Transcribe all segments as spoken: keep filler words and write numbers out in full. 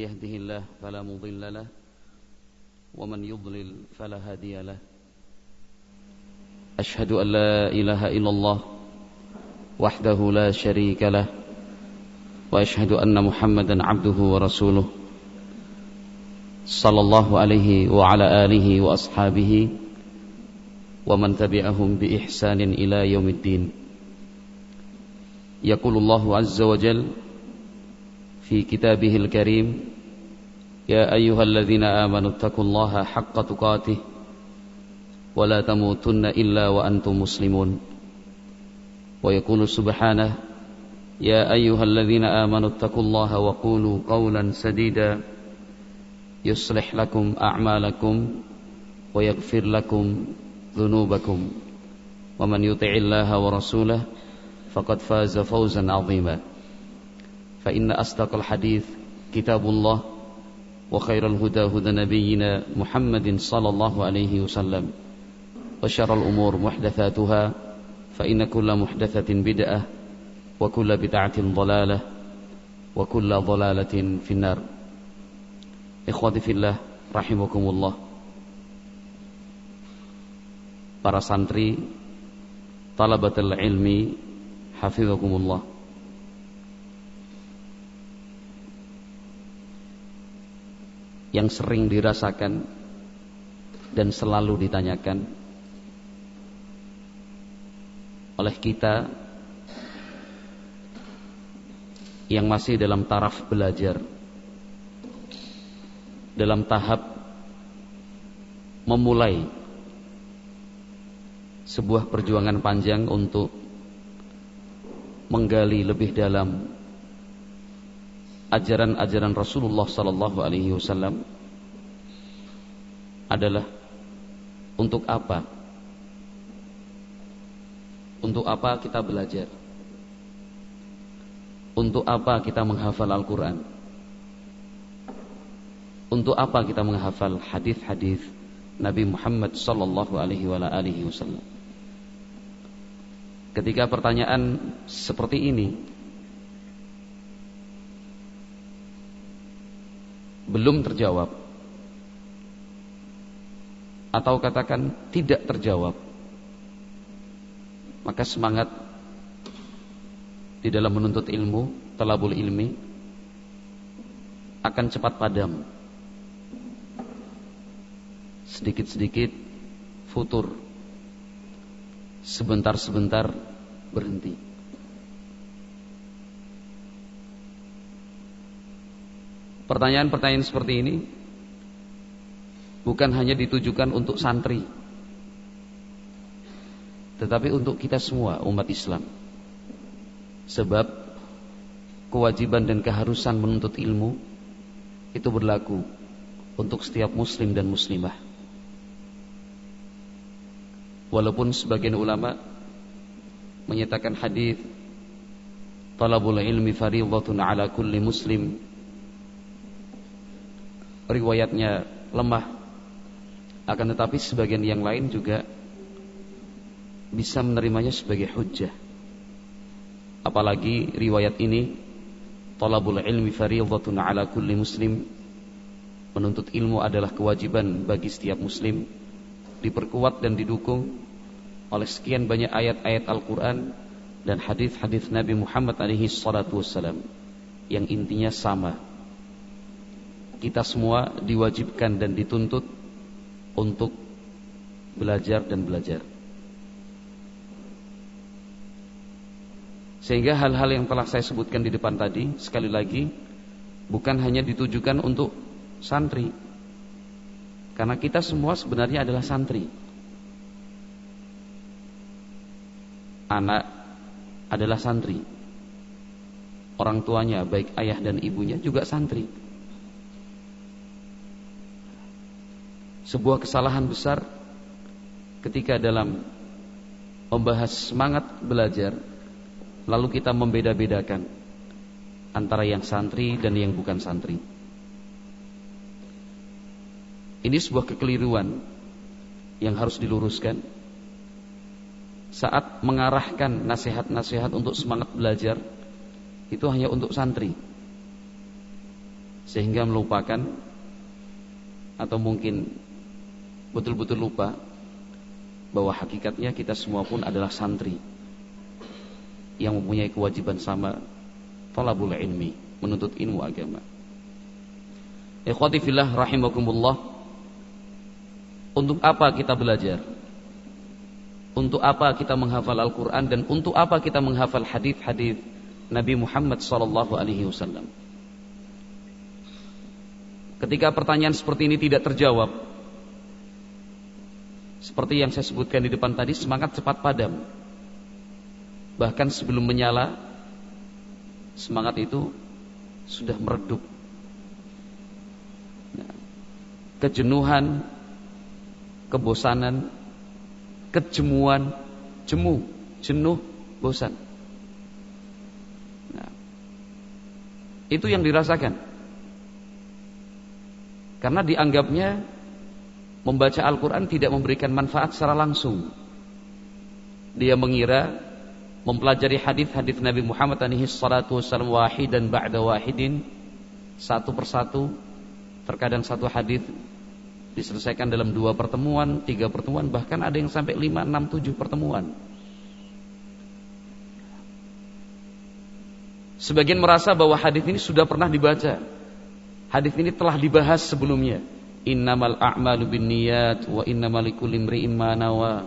يهده الله فلا مضل له ومن يضلل فلا هادي له أشهد أن لا إله إلا الله وحده لا شريك له وأشهد أن محمدا عبده ورسوله صلى الله عليه وعلى آله وأصحابه ومن تبعهم بإحسان إلى يوم الدين. يقول الله عز وجل في كتابه الكريم يا أيها الذين آمنوا اتقوا الله حق تقاته ولا تموتن إلا وأنتم مسلمون. ويقول سبحانه يا أيها الذين آمنوا اتقوا الله وقولوا قولا سديدا يصلح لكم أعمالكم ويغفر لكم ذنوبكم ومن يطع الله ورسوله فقد فاز فوزا عظيما. فإن أصدق الحديث كتاب الله وخير الهدى هدى نبينا محمد صلى الله عليه وسلم وشر الأمور محدثاتها فإن كل محدثة بدعة وكل بدعة ضلالة وكل ضلالة في النار. Ikhwati fillah rahimakumullah. Para santri talabatul ilmi hafizakumullah. Yang sering dirasakan dan selalu ditanyakan oleh kita yang masih dalam taraf belajar, dalam tahap memulai sebuah perjuangan panjang untuk menggali lebih dalam ajaran-ajaran Rasulullah sallallahu alaihi wasallam adalah untuk apa? Untuk apa kita belajar? Untuk apa kita menghafal Al-Quran? Untuk apa kita menghafal hadis-hadis Nabi Muhammad sallallahu alaihi wasallam? Ketika pertanyaan seperti ini belum terjawab, atau katakan tidak terjawab, maka semangat di dalam menuntut ilmu, talabul ilmi, akan cepat padam. Sedikit-sedikit futur, sebentar-sebentar berhenti. Pertanyaan-pertanyaan seperti ini bukan hanya ditujukan untuk santri, tetapi untuk kita semua umat Islam. Sebab kewajiban dan keharusan menuntut ilmu itu berlaku untuk setiap muslim dan muslimah. Walaupun sebagian ulama menyatakan hadis talabul ilmi fardhatun ala kulli muslim, riwayatnya lemah, akan tetapi sebagian yang lain juga bisa menerimanya sebagai hujjah. Apalagi riwayat ini talabul ilmi fardhatun ala kulli muslim, menuntut ilmu adalah kewajiban bagi setiap muslim, diperkuat dan didukung oleh sekian banyak ayat-ayat Al-Quran dan hadis-hadis Nabi Muhammad alaihi salatu wassalam yang intinya sama. Kita semua diwajibkan dan dituntut untuk belajar dan belajar. Sehingga hal-hal yang telah saya sebutkan di depan tadi, sekali lagi, bukan hanya ditujukan untuk santri, karena kita semua sebenarnya adalah santri. Anak adalah santri, orang tuanya baik ayah dan ibunya juga santri. Sebuah kesalahan besar ketika dalam membahas semangat belajar, lalu kita membeda-bedakan antara yang santri dan yang bukan santri. Ini sebuah kekeliruan yang harus diluruskan. Saat mengarahkan nasihat-nasihat untuk semangat belajar, itu hanya untuk santri. sehingga melupakan atau mungkin betul-betul lupa bahwa hakikatnya kita semua pun adalah santri yang mempunyai kewajiban sama, talabul ilmi, menuntut ilmu agama. Ikhwati fillah rahimakumullah, untuk apa kita belajar? Untuk apa kita menghafal Al-Quran, dan untuk apa kita menghafal hadis-hadis Nabi Muhammad sallallahu alaihi wasallam? Ketika pertanyaan seperti ini tidak terjawab, seperti yang saya sebutkan di depan tadi, semangat cepat padam. Bahkan sebelum menyala, semangat itu sudah meredup. Kejenuhan, kebosanan, kejemuan, jemu, jenuh, bosan. Nah, itu yang dirasakan. Karena dianggapnya membaca Al-Quran tidak memberikan manfaat secara langsung. Dia mengira mempelajari hadis-hadis Nabi Muhammad alaihi salatu wasallam wahidan ba'da wahidin, satu persatu, terkadang satu hadis diselesaikan dalam dua pertemuan, tiga pertemuan, bahkan ada yang sampai lima, enam, tujuh pertemuan. Sebagian merasa bahwa hadis ini sudah pernah dibaca, hadis ini telah dibahas sebelumnya. Innamal a'malu binniyat wa innamal likulli imri'in ma nawa.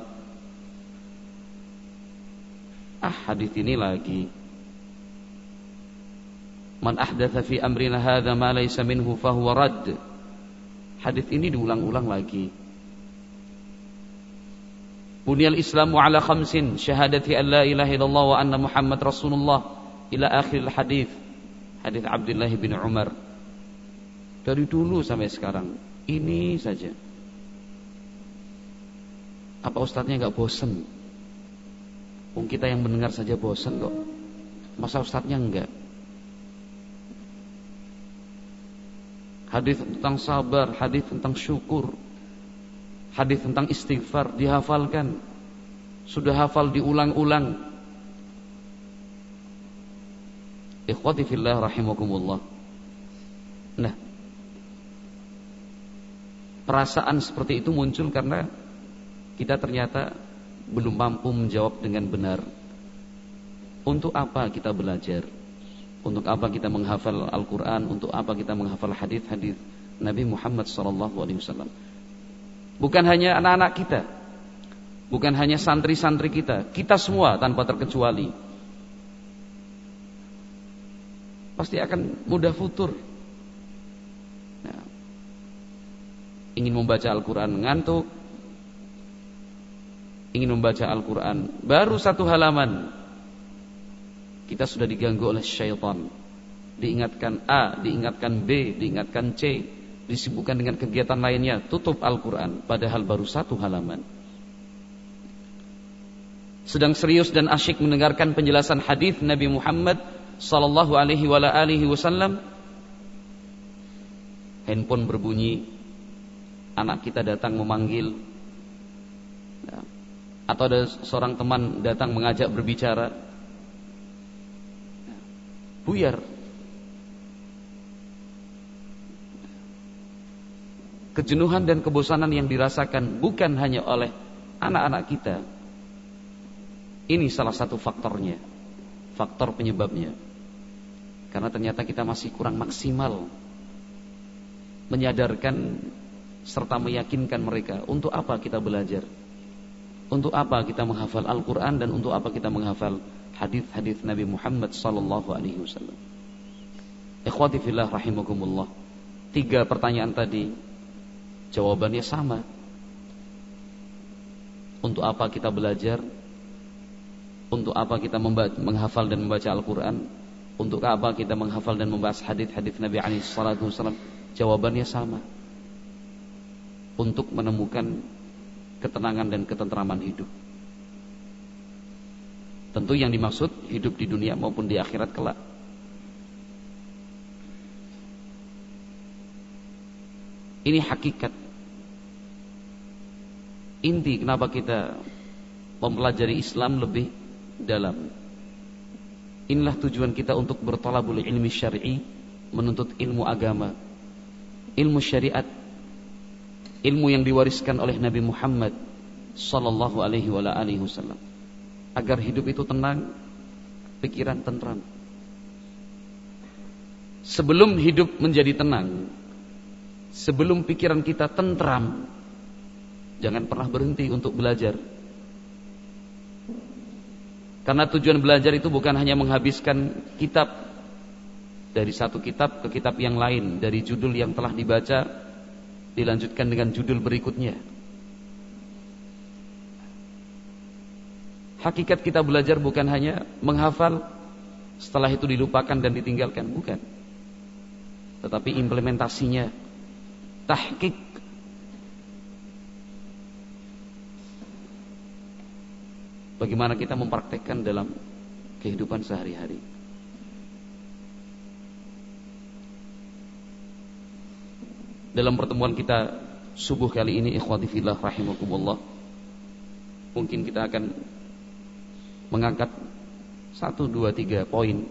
Ah, hadis ini lagi. Man ahdatsa fi amrina hadza ma laysa minhu fahuwa radd. Hadis ini diulang-ulang lagi. Bunyal Islamu ala khamsin, syahadati an la ilaha illallah wa anna Muhammad Rasulullah, ila akhir hadis. Hadis Abdullah bin Umar. Dari dulu sampai sekarang ini saja. Apa ustadznya enggak bosan? Wong kita yang mendengar saja bosan kok. Masa ustadznya enggak? Hadis tentang sabar, hadis tentang syukur, hadis tentang istighfar dihafalkan. Sudah hafal diulang-ulang. Ikhwati fillah rahimakumullah. Nah, perasaan seperti itu muncul karena kita ternyata belum mampu menjawab dengan benar. Untuk apa kita belajar? Untuk apa kita menghafal Al-Quran? Untuk apa kita menghafal hadis-hadis Nabi Muhammad sallallahu alaihi wasallam? Bukan hanya anak-anak kita, bukan hanya santri-santri kita, kita semua tanpa terkecuali pasti akan mudah futur. Nah, ingin membaca Al-Quran ngantuk, ingin membaca Al-Quran baru satu halaman, kita sudah diganggu oleh syaitan. Diingatkan A, diingatkan B, diingatkan C, disibukkan dengan kegiatan lainnya, tutup Al-Quran, padahal baru satu halaman. Sedang serius dan asyik mendengarkan penjelasan hadis Nabi Muhammad sallallahu alaihi wa alihi wasallam, handphone berbunyi, anak kita datang memanggil, atau ada seorang teman datang mengajak berbicara, buyar. Kejenuhan dan kebosanan yang dirasakan bukan hanya oleh anak-anak kita. Ini salah satu faktornya, faktor penyebabnya. Karena ternyata kita masih kurang maksimal menyadarkan serta meyakinkan mereka untuk apa kita belajar, untuk apa kita menghafal Al-Quran, dan untuk apa kita menghafal hadis-hadis Nabi Muhammad sallallahu alaihi wasallam. Ikhwati fillah rahimakumullah. Tiga pertanyaan tadi jawabannya sama. Untuk apa kita belajar? Untuk apa kita membaca, menghafal dan membaca Al-Quran? Untuk apa kita menghafal dan membahas hadis-hadis Nabi alaihi salatu wasallam? Jawabannya sama. Untuk menemukan ketenangan dan ketentraman hidup. Tentu yang dimaksud hidup di dunia maupun di akhirat kelak. Ini hakikat inti kenapa kita mempelajari Islam lebih dalam. Inilah tujuan kita untuk berthalabul ilmi syar'i, menuntut ilmu agama, ilmu syariat, ilmu yang diwariskan oleh Nabi Muhammad sallallahu alaihi wasallam, agar hidup itu tenang, pikiran tentram. Sebelum hidup menjadi tenang, sebelum pikiran kita tentram, jangan pernah berhenti untuk belajar. Karena tujuan belajar itu bukan hanya menghabiskan kitab, dari satu kitab ke kitab yang lain, dari judul yang telah dibaca dilanjutkan dengan judul berikutnya. Hakikat kita belajar bukan hanya menghafal, setelah itu dilupakan dan ditinggalkan, bukan. Tetapi implementasinya, tahqiq. Bagaimana kita mempraktekkan dalam kehidupan sehari-hari. Dalam pertemuan kita subuh kali ini, ikhwati fillah rahimakumullah, mungkin kita akan mengangkat satu, dua, tiga poin,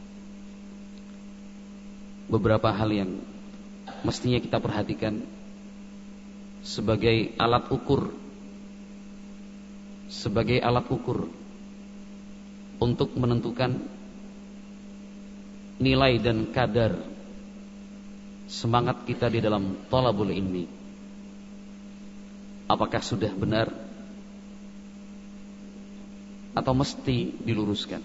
beberapa hal yang mestinya kita perhatikan sebagai alat ukur, sebagai alat ukur untuk menentukan nilai dan kadar semangat kita di dalam thalabul ilmi. Apakah sudah benar atau mesti diluruskan?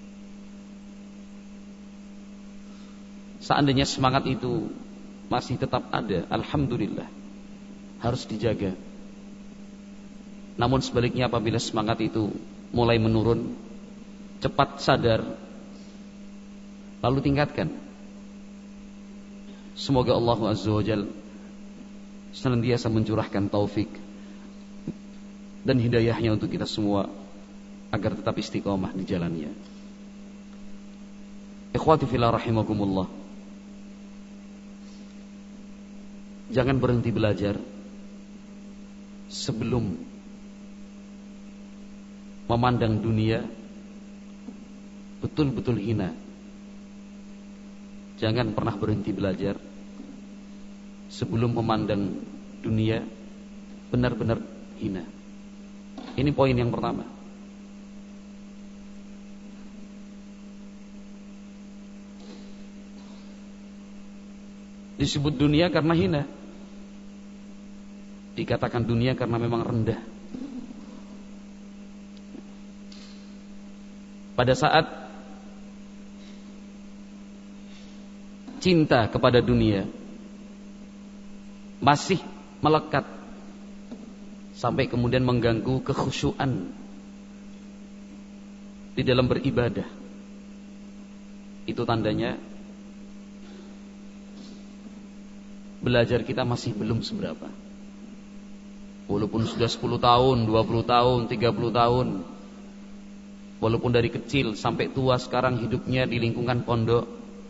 Seandainya semangat itu masih tetap ada, alhamdulillah, harus dijaga. Namun sebaliknya, apabila semangat itu mulai menurun, cepat sadar, lalu tingkatkan. Semoga Allah Azza wa Jalla senantiasa mencurahkan taufik dan hidayahnya untuk kita semua, agar tetap istiqomah di jalannya. Ikhwati fillah rahimakumullah, jangan berhenti belajar sebelum memandang dunia betul-betul hina. Jangan pernah berhenti belajar sebelum memandang dunia benar-benar hina. Ini poin yang pertama. Disebut dunia karena hina, dikatakan dunia karena memang rendah. Pada saat cinta kepada dunia masih melekat sampai kemudian mengganggu kekhusyuan di dalam beribadah, itu tandanya belajar kita masih belum seberapa. Walaupun sudah sepuluh tahun, dua puluh tahun, tiga puluh tahun, walaupun dari kecil sampai tua sekarang hidupnya di lingkungan pondok,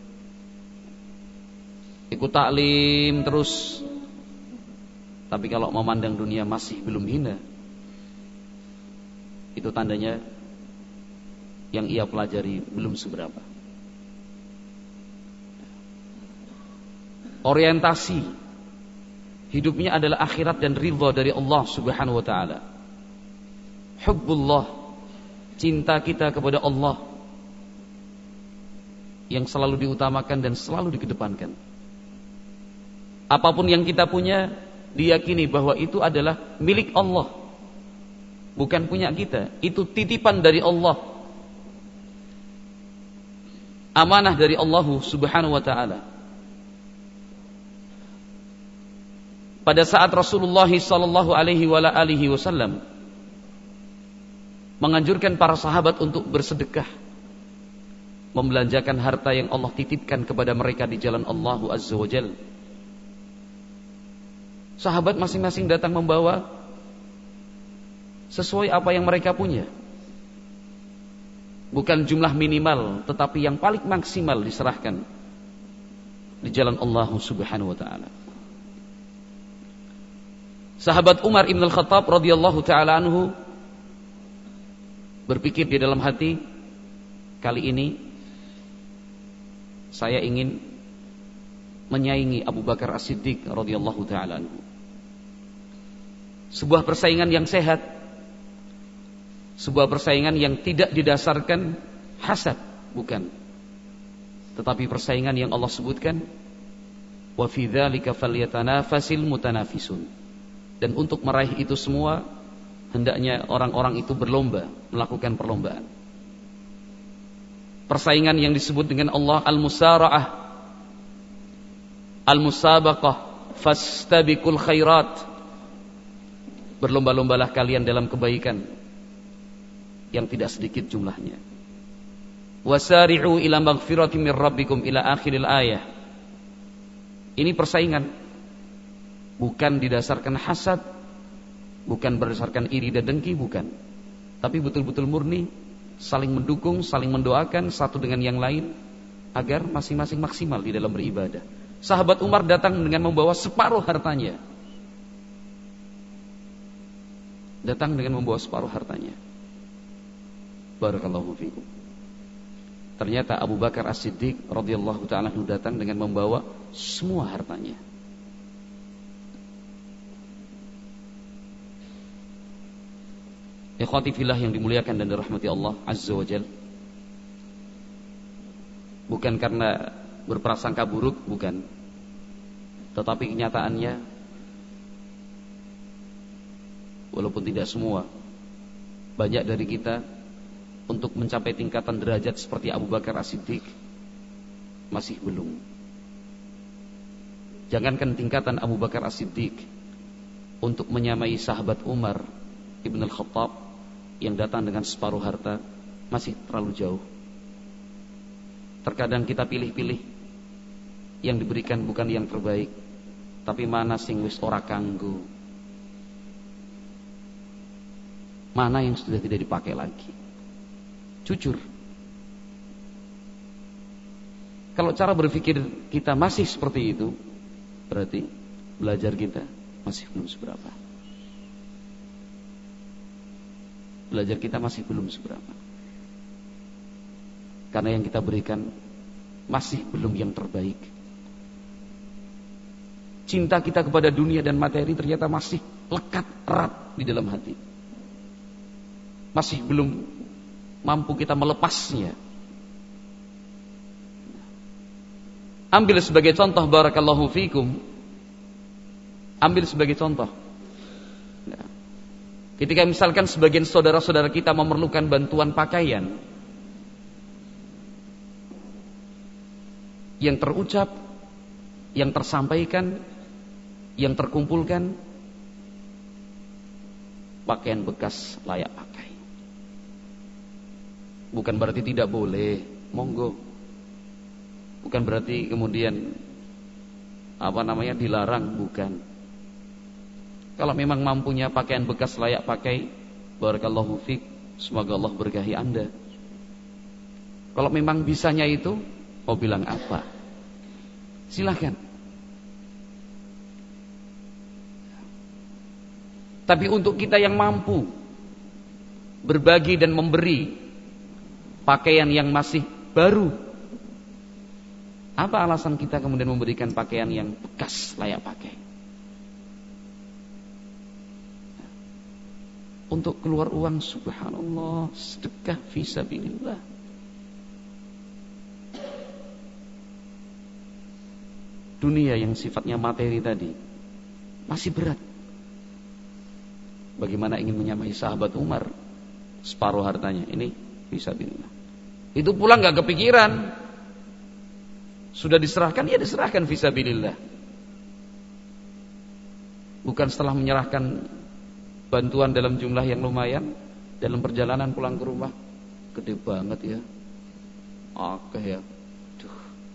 ikut taklim terus, tapi kalau memandang dunia masih belum hina, itu tandanya yang ia pelajari belum seberapa. Orientasi hidupnya adalah akhirat dan ridha dari Allah Subhanahu wa taala. Hubbullah, cinta kita kepada Allah yang selalu diutamakan dan selalu dikedepankan. Apapun yang kita punya, diyakini bahwa itu adalah milik Allah, bukan punya kita. Itu titipan dari Allah, amanah dari Allah Subhanahu wa taala. Pada saat Rasulullah sallallahu alaihi wasallam menganjurkan para sahabat untuk bersedekah, membelanjakan harta yang Allah titipkan kepada mereka di jalan Allah Azza wa Jalla, sahabat masing-masing datang membawa sesuai apa yang mereka punya. Bukan jumlah minimal, tetapi yang paling maksimal diserahkan di jalan Allah Subhanahu wa taala. Sahabat Umar Ibn Al-Khattab radhiyallahu taala anhu berpikir di dalam hati, kali ini saya ingin menyaingi Abu Bakar As-Siddiq radhiyallahu taala anhu. Sebuah persaingan yang sehat, sebuah persaingan yang tidak didasarkan hasad, bukan, tetapi persaingan yang Allah sebutkan, wa fi dzalika falyatanafasil mutanafisun. Dan untuk meraih itu semua hendaknya orang-orang itu berlomba, melakukan perlombaan. Persaingan yang disebut dengan Allah al-musara'ah, al-musabaqah, fastabiqul khairat. Berlomba-lombalah kalian dalam kebaikan yang tidak sedikit jumlahnya. Wasari'u ila maghfirati mir rabbikum ila akhiril ayah. Ini persaingan, bukan didasarkan hasad, bukan berdasarkan iri dan dengki, bukan, tapi betul-betul murni, saling mendukung, saling mendoakan satu dengan yang lain agar masing-masing maksimal di dalam beribadah. Sahabat Umar datang dengan membawa separuh hartanya. Datang dengan membawa separuh hartanya. Barakallahu fikum. Ternyata Abu Bakar As-Siddiq radhiyallahu ta'ala anhu datang dengan membawa semua hartanya. Ikhwati fillah yang dimuliakan dan dirahmati Allah Azza wa Jalla. Bukan karena berprasangka buruk, bukan. Tetapi kenyataannya, walaupun tidak semua, banyak dari kita untuk mencapai tingkatan derajat seperti Abu Bakar As-Siddiq masih belum. Jangankan tingkatan Abu Bakar As-Siddiq, untuk menyamai sahabat Umar Ibn Al-Khattab yang datang dengan separuh harta masih terlalu jauh. Terkadang kita pilih-pilih, yang diberikan bukan yang terbaik, tapi mana sing wis ora kanggo, mana yang sudah tidak dipakai lagi. Jujur, kalau cara berpikir kita masih seperti itu, berarti belajar kita masih belum seberapa. Belajar kita masih belum seberapa. Karena yang kita berikan masih belum yang terbaik. Cinta kita kepada dunia dan materi ternyata masih lekat erat di dalam hati. Masih belum mampu kita melepasnya. Ambil sebagai contoh, barakallahu fikum. Ambil sebagai contoh. Nah, ketika misalkan sebagian saudara-saudara kita memerlukan bantuan pakaian, yang terucap, yang tersampaikan, yang terkumpulkan, pakaian bekas layak pakai. Bukan berarti tidak boleh, monggo. Bukan berarti kemudian apa namanya dilarang, bukan. Kalau memang mampunya pakaian bekas layak pakai, barakallahu fik, semoga Allah berkahi Anda. Kalau memang bisanya itu, mau bilang apa? Silakan. Tapi untuk kita yang mampu berbagi dan memberi pakaian yang masih baru, apa alasan kita kemudian memberikan pakaian yang bekas layak pakai? Untuk keluar uang, subhanallah, sedekah fisabilillah. Dunia yang sifatnya materi tadi masih berat. Bagaimana ingin menyamai sahabat Umar, separuh hartanya, ini fisabilillah. Itu pula gak kepikiran, sudah diserahkan, ya diserahkan fisabilillah. Bukan setelah menyerahkan bantuan dalam jumlah yang lumayan, dalam perjalanan pulang ke rumah, gede banget ya, oke ya, duh,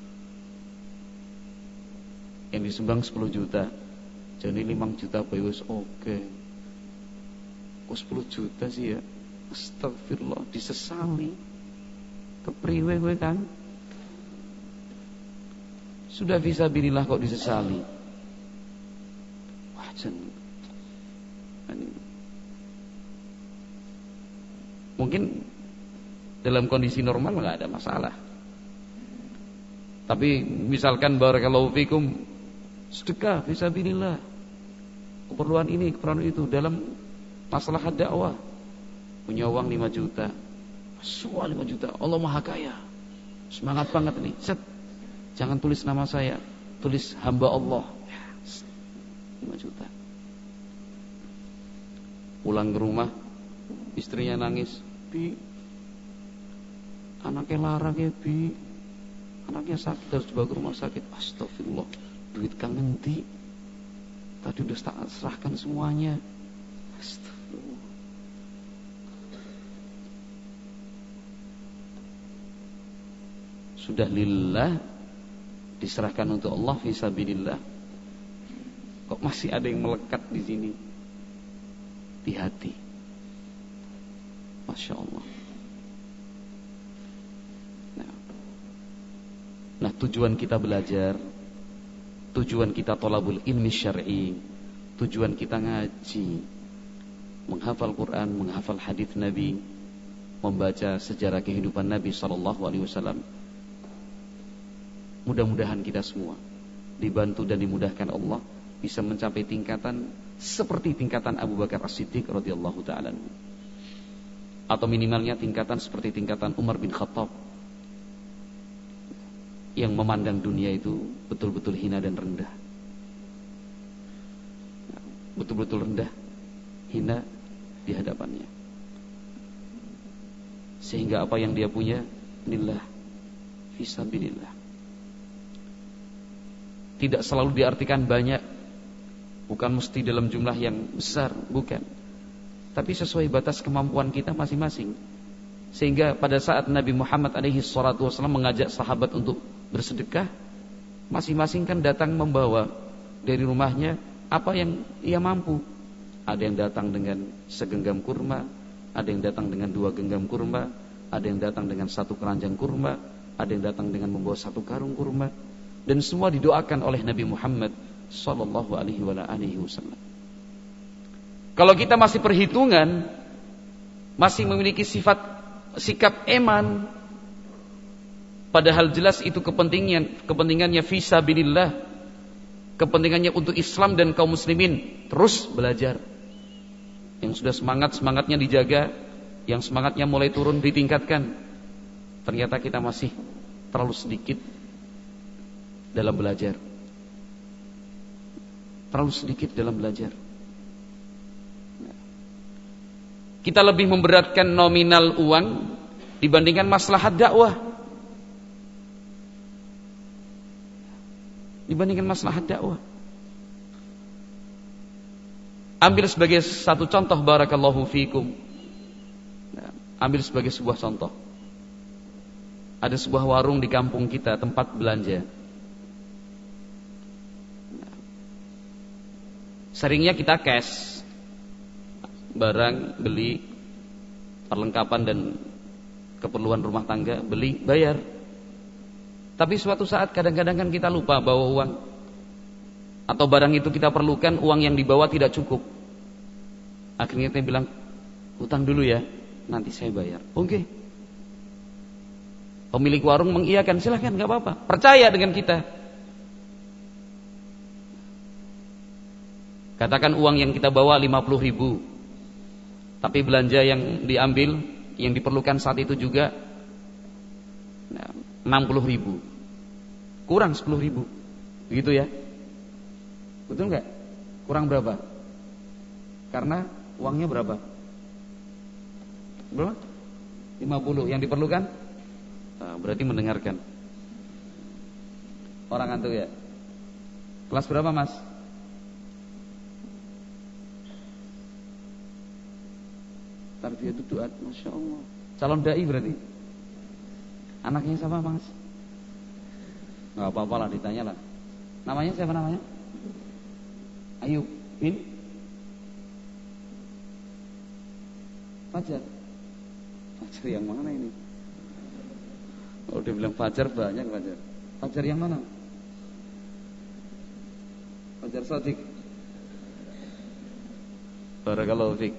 yang disumbang sepuluh juta, jadi lima juta bayus, oke, kok sepuluh juta sih ya, astagfirullah, disesali, kepriwe gue kan, sudah fisabilillah kok disesali, wah jen. Mungkin dalam kondisi normal nggak ada masalah. Tapi misalkan barakallahu fikum sedekah fisabilillah, keperluan ini, keperluan itu dalam masalah dakwah. Punya uang lima juta, semua lima juta, Allah Maha Kaya, semangat banget nih. Set, jangan tulis nama saya, tulis hamba Allah. lima juta. Pulang ke rumah, istrinya nangis, Bi, anaknya larang ya Bi, anaknya sakit harus dibawa ke rumah sakit. Astagfirullah, duit kang ngendi? Tadi udah serahkan semuanya. Astagfirullah. Sudah lillah, diserahkan untuk Allah fisabilillah. Kok masih ada yang melekat di sini? Di hati. Masya Allah. Nah, nah tujuan kita belajar, tujuan kita thalabul ilmi syar'i, tujuan kita ngaji, menghafal Quran, menghafal hadis Nabi, membaca sejarah kehidupan Nabi sallallahu alaihi wasallam. Mudah-mudahan kita semua dibantu dan dimudahkan Allah bisa mencapai tingkatan seperti tingkatan Abu Bakar As-Siddiq radhiyallahu ta'ala, atau minimalnya tingkatan seperti tingkatan Umar bin Khattab, yang memandang dunia itu betul-betul hina dan rendah. Betul-betul rendah, hina di hadapannya. Sehingga apa yang dia punya lillah, fisabilillah. Tidak selalu diartikan banyak, bukan mesti dalam jumlah yang besar, bukan. Tapi sesuai batas kemampuan kita masing-masing. Sehingga pada saat Nabi Muhammad alaihi salatu wasallam mengajak sahabat untuk bersedekah, masing-masing kan datang membawa dari rumahnya apa yang ia mampu. Ada yang datang dengan segenggam kurma, ada yang datang dengan dua genggam kurma, ada yang datang dengan satu keranjang kurma, ada yang datang dengan membawa satu karung kurma. Dan semua didoakan oleh Nabi Muhammad sallallahu alaihi wasallam. Kalau kita masih perhitungan, masih memiliki sifat sikap eman, padahal jelas itu kepentingan kepentingannya fisabilillah, kepentingannya untuk Islam dan kaum muslimin, terus belajar. Yang sudah semangat-semangatnya dijaga, yang semangatnya mulai turun ditingkatkan. Ternyata kita masih terlalu sedikit dalam belajar. Terlalu sedikit dalam belajar. Kita lebih memberatkan nominal uang dibandingkan maslahat dakwah. Dibandingkan maslahat dakwah. Ambil sebagai satu contoh, barakallahu fikum. Ambil sebagai sebuah contoh. Ada sebuah warung di kampung kita, tempat belanja. Seringnya kita cash, barang beli, perlengkapan dan keperluan rumah tangga, beli, bayar. Tapi suatu saat kadang-kadang kan kita lupa bawa uang, atau barang itu kita perlukan, uang yang dibawa tidak cukup. Akhirnya kita bilang, utang dulu ya, nanti saya bayar. Oke. Pemilik warung mengiyakan, silahkan, gak apa-apa, percaya dengan kita. Katakan uang yang kita bawa lima puluh ribu, tapi belanja yang diambil, yang diperlukan saat itu juga enam puluh ribu, kurang sepuluh ribu, begitu ya? Betul nggak? Kurang berapa? Karena uangnya berapa? Berapa? lima puluh, yang diperlukan? Nah, berarti mendengarkan. Orang antuk ya? Kelas berapa mas? Tarbiyatul duat, masya Allah. Calon dai berarti. Anaknya siapa mas? Gak apa-apa lah, ditanya lah. Namanya siapa namanya? Ayub bin Fajar. Fajar yang mana ini? Kalau dia bilang Fajar, banyak Fajar. Fajar yang mana? Fajar Shadiq. Barakallahu fiik.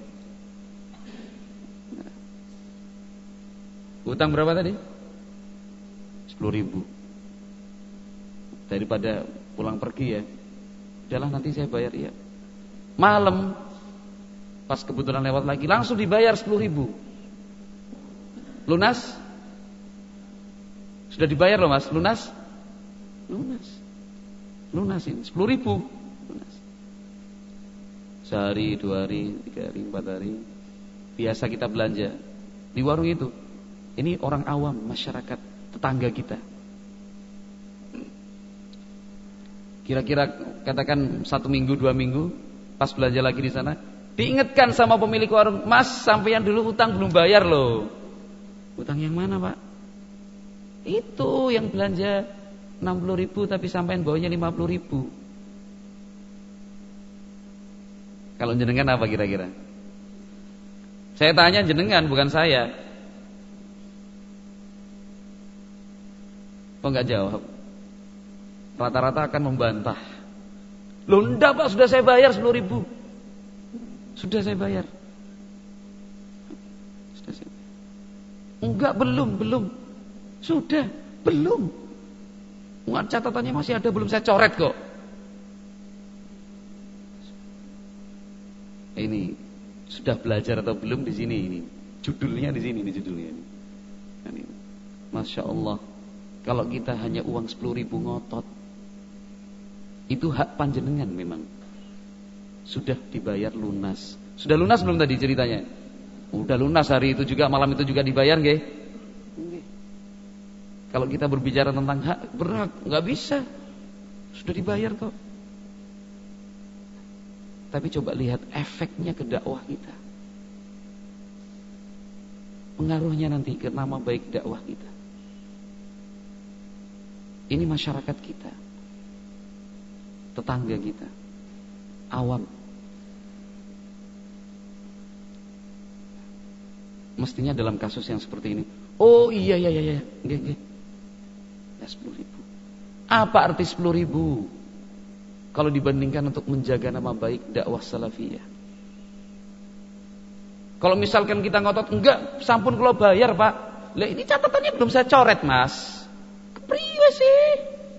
Utang berapa tadi? sepuluh ribu. daripada pulang pergi ya. Udahlah nanti saya bayar ya. Malam pas kebetulan lewat lagi langsung dibayar sepuluh ribu. Lunas? Sudah dibayar loh Mas, lunas? Lunas. Lunas ini sepuluh ribu. Lunas. Sehari, dua hari, tiga hari, empat hari. Biasa kita belanja di warung itu. Ini orang awam, masyarakat, tetangga kita. Kira-kira katakan satu minggu, dua minggu, pas belanja lagi di sana, diingatkan sama pemilik warung, Mas, sampeyan dulu utang belum bayar loh. Utang yang mana Pak? Itu yang belanja enam puluh ribu tapi sampeyan bawanya lima puluh ribu. Kalau jenengan apa kira-kira? Saya tanya jenengan, bukan saya. Oh enggak jawab. Rata-rata akan membantah. Loh enggak Pak, sudah saya bayar sepuluh ribu. Sudah saya bayar. Sudah saya bayar. Enggak, belum, belum. Sudah, belum. Enggak, catatannya masih ada, belum saya coret kok. Ini sudah belajar atau belum di sini ini. Judulnya di sini, ini judulnya ini. Masya Allah. Kalau kita hanya uang sepuluh ribu ngotot, itu hak panjenengan memang. Sudah dibayar lunas. Sudah lunas belum tadi ceritanya? Udah lunas hari itu juga, malam itu juga dibayar nggih? Nggih. Kalau kita berbicara tentang hak berat, nggak bisa. Sudah dibayar kok. Tapi coba lihat efeknya ke dakwah kita. Pengaruhnya nanti ke nama baik dakwah kita. Ini masyarakat kita, tetangga kita, awam. Mestinya dalam kasus yang seperti ini, oh iya iya iya iya, nggih nggih. Ya sepuluh ribu. Apa arti sepuluh ribu? Kalau dibandingkan untuk menjaga nama baik dakwah salafiyah. Kalau misalkan kita ngotot, enggak, sampun kalau bayar Pak. Lah ini catatannya belum saya coret Mas. Kepriwe sih?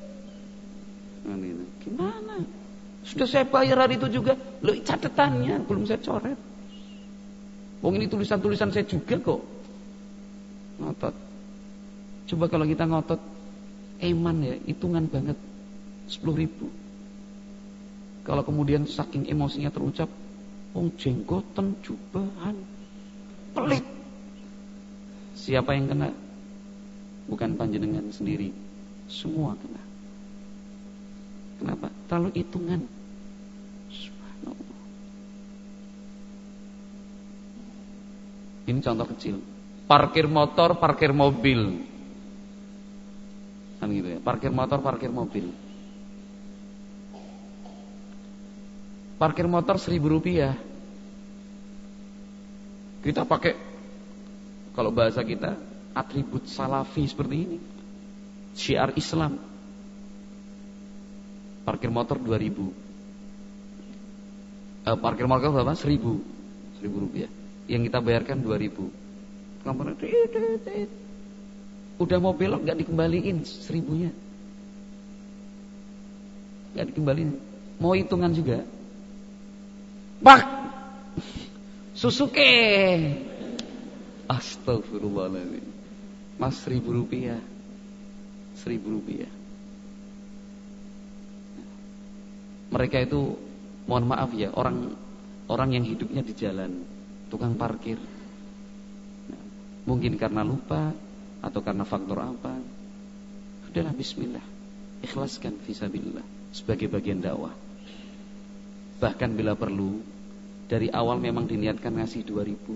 Gimana? Sudah saya bayar hari itu juga. Loh catatannya belum saya coret. Wong ini tulisan-tulisan saya juga kok. Ngotot. Coba kalau kita ngotot, eman ya, hitungan banget sepuluh ribu. Kalau kemudian saking emosinya terucap, wong jenggoten, jubahan, pelit. Siapa yang kena? Bukan panjenengan sendiri, semua kena. Kenapa? Terlalu hitungan. Subhanallah. Ini contoh kecil. Parkir motor, parkir mobil. Kan gitu ya. Parkir motor, parkir mobil. Parkir motor seribu rupiah. Kita pakai, kalau bahasa kita, atribut salafi seperti ini, syiar Islam. Parkir motor dua ribu. eh, Parkir motor berapa? Seribu. Seribu rupiah. Yang kita bayarkan dua ribu. Udah mau belok gak dikembaliin seribunya, gak dikembaliin. Mau hitungan juga, Pak, Susuke. Astagfirullahaladzim. Mas seribu rupiah. Seribu rupiah. Mereka itu, mohon maaf ya, orang orang yang hidupnya di jalan, tukang parkir. Nah, mungkin karena lupa atau karena faktor apa. Sudahlah, bismillah, ikhlaskan fisabilillah sebagai bagian dakwah. Bahkan bila perlu, dari awal memang diniatkan ngasih dua ribu.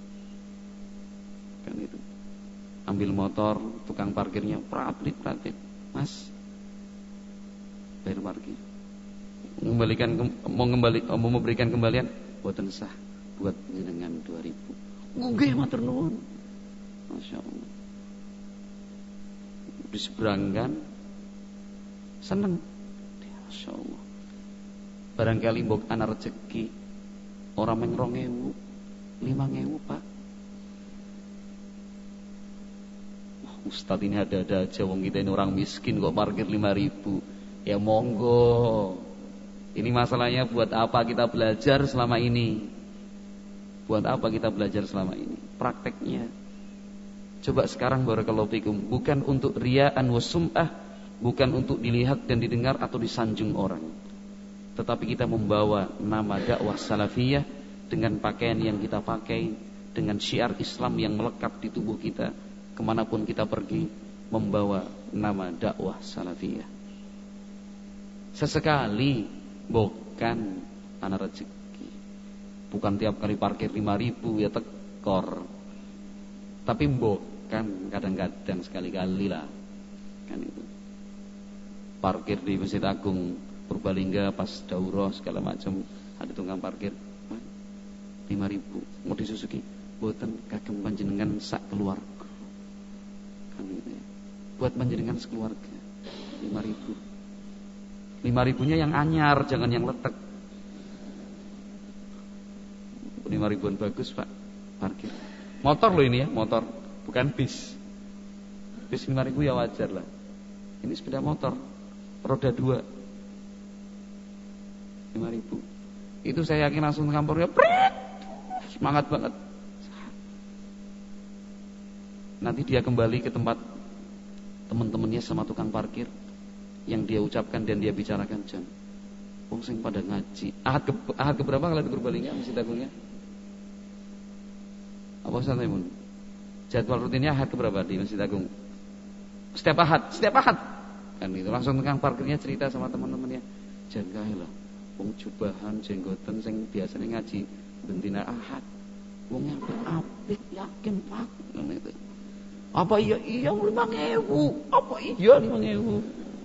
Kan itu. Ambil motor, tukang parkirnya pratip-pratip, Mas, bayar parkir. Mengembalikan, mau ngembali, mau memberikan kembalian, boten sah, buat jenengan dua ribu. Nggih matur nuwun. Masya Allah. Diseberangkan, seneng. Masya Allah. Barangkali mbok ana rezeki orang meng rong ewu, lima ewu Pak. Wah, Ustadz ini ada-ada aja, wong kita ini orang miskin kok parkir lima ribu. Ya monggo. Ini masalahnya buat apa kita belajar selama ini? Buat apa kita belajar selama ini? Prakteknya. Coba sekarang barakallahu fikum, bukan untuk riya'an wa sum'ah, bukan untuk dilihat dan didengar atau disanjung orang. Tetapi kita membawa nama dakwah salafiyah dengan pakaian yang kita pakai, dengan syiar Islam yang melekat di tubuh kita, kemanapun kita pergi, membawa nama dakwah salafiyah. Sesekali, bukan anak rezeki. Bukan tiap kali parkir lima ribu ya tekor. Tapi bukan kadang-kadang sekali-kali lah. Kan itu. Parkir di Masjid Agung Purbalingga pas daurah segala macam, ada tukang parkir lima ribu mau disusuki, boten kagem panjenengan sak keluarga. Kan gitu ya. Buat panjenengan sekeluarga lima ribu. lima ribunya yang anyar, jangan yang letek. lima ribuan bagus Pak, parkir. Motor loh ini ya, motor, bukan bis. Bis lima ribu ya wajar lah. Ini sepeda motor, roda dua, lima ribu. Itu saya yakin langsung ke kantornya, prit, semangat banget. Nanti dia kembali ke tempat teman-temannya sama tukang parkir, yang dia ucapkan dan dia bicarakan, Jan, wong sing pada ngaji. Ahad ke, ahad keberapa kalau di Purbalingga Masjid Agungnya? Apa Ustaz Maimun? Jadwal rutinnya ahad keberapa di Masjid Agung? Setiap ahad, setiap ahad. Kan itu langsung tukang parkirnya cerita sama teman-temannya, Jan kae lah, wong jubahan jenggoten sing biasanya ngaji bentina ahad. Wong yang apik yakin Pak. Kan itu. Apa iya iya lima ribu? Apa iya lima ribu?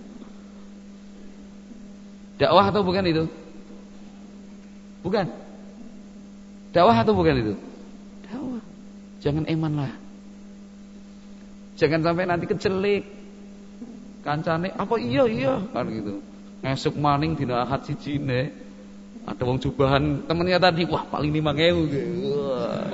Dakwah atau bukan itu? Bukan. Dakwah atau bukan itu? Dakwah. Jangan eman lah. Jangan sampai nanti kecelik. Kancane apa iya iya kan gitu. Ngesuk maning dina ahad sijine. Ada wong jubahan temennya tadi, wah paling lima ribu gitu. Wah.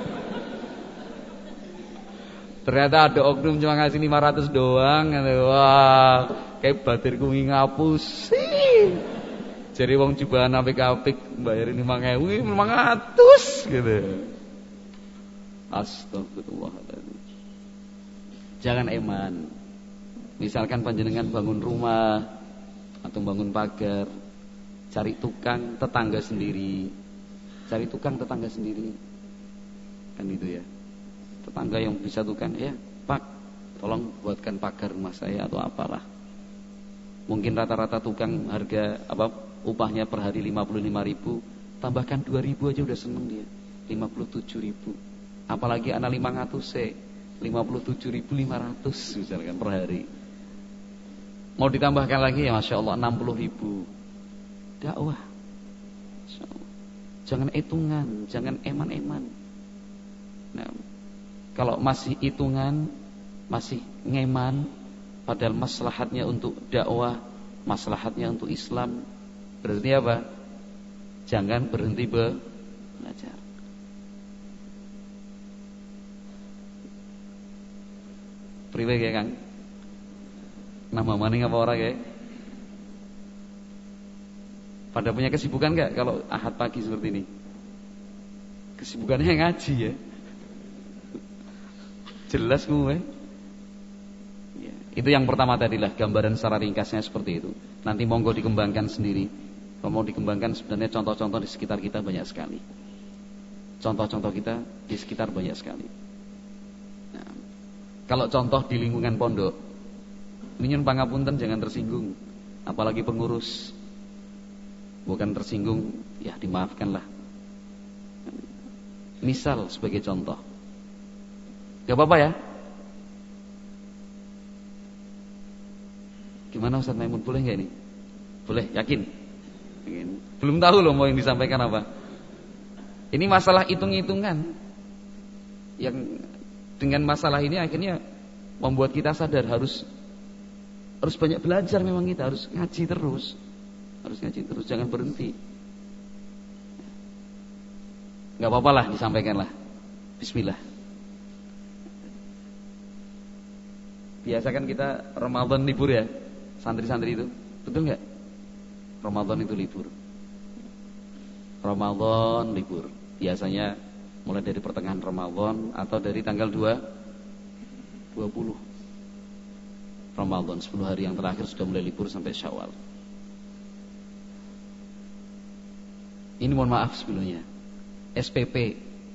Ternyata ada oknum cuma ngasih lima ratus doang. Wah, kayak batirku ngapusi. Jadi wong jubahan apik-apik bayarin lima ribu, lima ratus gitu. Astagfirullahaladzim. Jangan eman. Misalkan panjenengan bangun rumah atau bangun pagar, cari tukang tetangga sendiri. Cari tukang tetangga sendiri. Kan itu ya. Tetangga yang bisa tukang, ya Pak, tolong buatkan pagar rumah saya atau apalah. Mungkin rata-rata tukang harga apa upahnya per hari lima puluh lima ribu, tambahkan dua ribu aja udah seneng dia. lima puluh tujuh ribu. Apalagi anak lima ratus se, lima puluh tujuh ribu lima ratus misalkan per hari. Mau ditambahkan lagi ya Masya Allah enam puluh ribu. Dakwah. Masya Allah. Jangan hitungan, jangan eman-eman. Nah, kalau masih hitungan, masih ngeman, padahal maslahatnya untuk dakwah, maslahatnya untuk Islam, berarti apa? Jangan berhenti belajar. Priwe ya Kang? Nama maning apa orang ya? Pada punya kesibukan gak kalau ahad pagi seperti ini? Kesibukannya ngaji ya. Jelas gue. Ya, itu yang pertama tadilah gambaran secara ringkasnya seperti itu. Nanti monggo dikembangkan sendiri. Kalau mau dikembangkan sebenarnya contoh-contoh di sekitar kita banyak sekali. Contoh-contoh kita di sekitar banyak sekali. Nah, kalau contoh di lingkungan pondok, nyuwun pangapunten jangan tersinggung, apalagi pengurus. Bukan tersinggung, ya dimaafkanlah. Misal sebagai contoh. Gak apa-apa ya? Gimana Ustaz Maimun, boleh gak ini? Boleh, yakin? Yakin? Belum tahu loh mau yang disampaikan apa. Ini masalah hitung-hitungan. Yang dengan masalah ini akhirnya membuat kita sadar harus harus banyak belajar, memang kita harus ngaji terus. Harus ngaji terus, jangan berhenti. Gak apa-apa lah, disampaikan lah. Bismillah. Biasa kan kita Ramadan libur ya, santri-santri itu, betul nggak? Ramadan itu libur. Ramadan libur. Biasanya mulai dari pertengahan Ramadan atau dari tanggal dua puluh Ramadan, sepuluh hari yang terakhir sudah mulai libur sampai Syawal. Ini mohon maaf sebelumnya. S P P.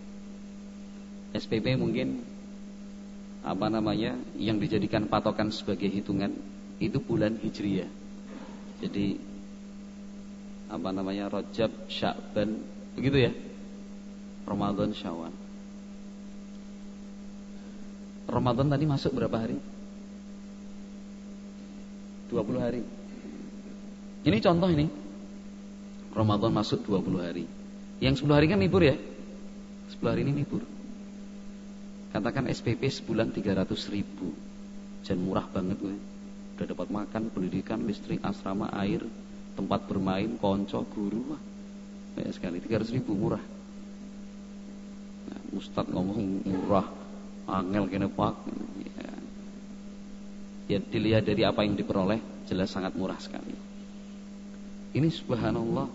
S P P mungkin apa namanya yang dijadikan patokan sebagai hitungan itu bulan Hijriyah. Jadi apa namanya Rajab, Sya'ban, begitu ya? Ramadan, Syawal. Ramadan tadi masuk berapa hari? dua puluh hari. Ini contoh ini. Ramadan masuk dua puluh hari. Yang sepuluh hari kan libur ya? sepuluh hari ini libur. Katakan S P P sebulan tiga ratus ribu. Jangan murah banget gue. Udah dapat makan, pendidikan, listrik, asrama, air, tempat bermain, konco, guru. Wah, banyak sekali, tiga ratus ribu murah. Nah, Ustadz ngomong murah, angel kene pak. Ya. Ya dilihat dari apa yang diperoleh, jelas sangat murah sekali. Ini subhanallah,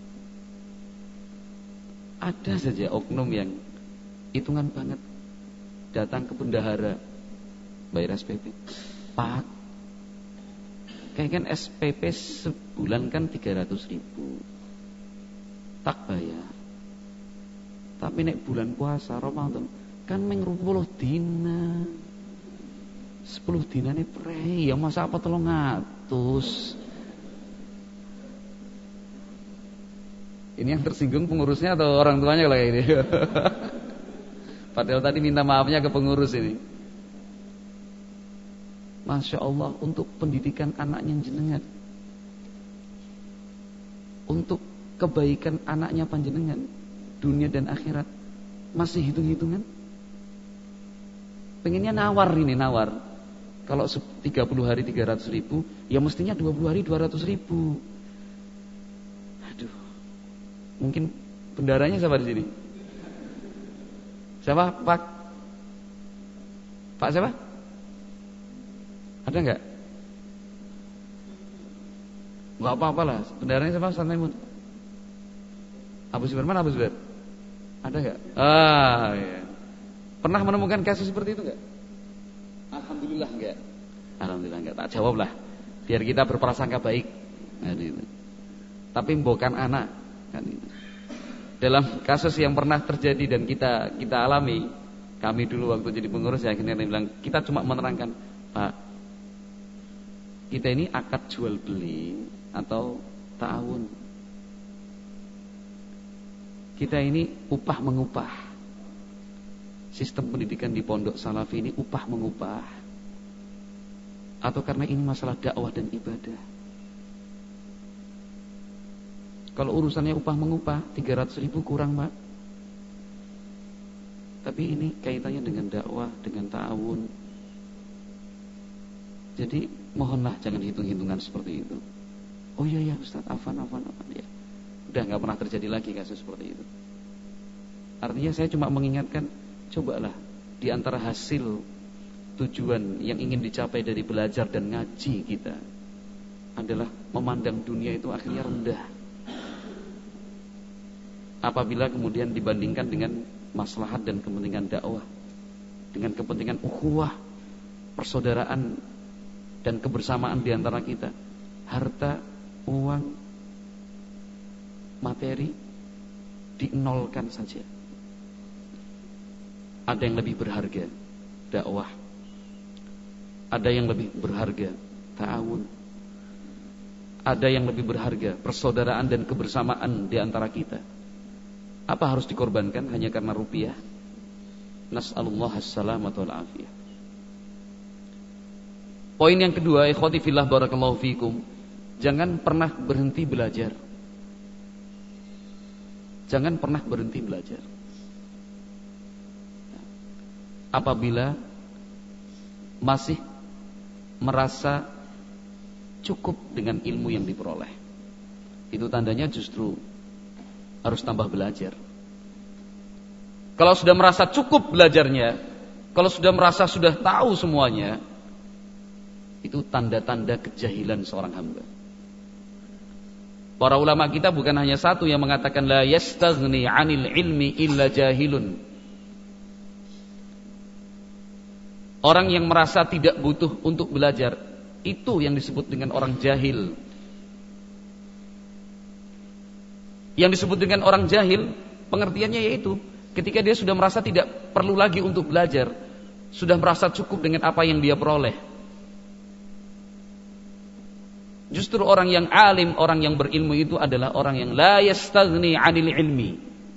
ada saja oknum yang hitungan banget datang ke bendahara bayar S P P. Pak, kayak kan S P P sebulan kan tiga ratus ribu, tak bayar. Tapi nek bulan puasa Ramadan kan mengrumpuluh dina, sepuluh dina nih prei, ya masa apa tolong ngatus. Ini yang tersinggung pengurusnya atau orang tuanya kalau kayak ini? Padahal tadi minta maafnya ke pengurus ini. Masya Allah, untuk pendidikan anaknya jenengan, untuk kebaikan anaknya panjenengan, dunia dan akhirat, masih hitung-hitungan. Pengennya nawar ini, nawar. Kalau tiga puluh hari tiga ratus ribu, ya mestinya dua puluh hari dua ratus ribu. Aduh, mungkin bendaranya siapa di sini? Siapa? Pak? Pak siapa? Ada enggak? Enggak apa-apa lah. Bendaranya siapa? Santai mun. Abu Subirman, Abu Subir. Ada enggak? Ah, iya. Pernah menemukan kasus seperti itu enggak? Alhamdulillah enggak. Alhamdulillah enggak. Tak jawab lah. Biar kita berprasangka baik. Nah, itu. Tapi bukan anak kan itu. Dalam kasus yang pernah terjadi dan kita kita alami, kami dulu waktu jadi pengurus ya akhirnya bilang, kita cuma menerangkan, Pak, kita ini akad jual beli atau ta'awun. Kita ini upah mengupah. Sistem pendidikan di Pondok Salafi ini upah mengupah. Atau karena ini masalah dakwah dan ibadah. Kalau urusannya upah mengupah tiga ratus ribu kurang Pak. Tapi ini kaitannya dengan dakwah, dengan ta'awun. Jadi mohonlah jangan hitung-hitungan seperti itu. Oh iya ya Ustaz, afan afan afan ya. Udah gak pernah terjadi lagi kasus seperti itu. Artinya saya cuma mengingatkan, cobalah di antara hasil tujuan yang ingin dicapai dari belajar dan ngaji kita adalah memandang dunia itu akhirnya rendah. Apabila kemudian dibandingkan dengan maslahat dan kepentingan dakwah, dengan kepentingan ukhuwah, persaudaraan dan kebersamaan di antara kita, harta, uang, materi dinolkan saja. Ada yang lebih berharga dakwah, ada yang lebih berharga ta'awun, ada yang lebih berharga persaudaraan dan kebersamaan di antara kita. Apa harus dikorbankan hanya karena rupiah? Nas'alullah as-salamata wal afiyah. Poin yang kedua, ikhwati fillah barakallahu fikum, jangan pernah berhenti belajar. Jangan pernah berhenti belajar. Apabila masih merasa cukup dengan ilmu yang diperoleh, itu tandanya justru harus tambah belajar. Kalau sudah merasa cukup belajarnya, kalau sudah merasa sudah tahu semuanya, itu tanda-tanda kejahilan seorang hamba. Para ulama kita bukan hanya satu yang mengatakan la yastaghni 'anil ilmi illa jahilun. Orang yang merasa tidak butuh untuk belajar, itu yang disebut dengan orang jahil. Yang disebut dengan orang jahil, pengertiannya yaitu ketika dia sudah merasa tidak perlu lagi untuk belajar, sudah merasa cukup dengan apa yang dia peroleh. Justru orang yang alim, orang yang berilmu itu adalah orang yang la yastaghni 'anil ilmi.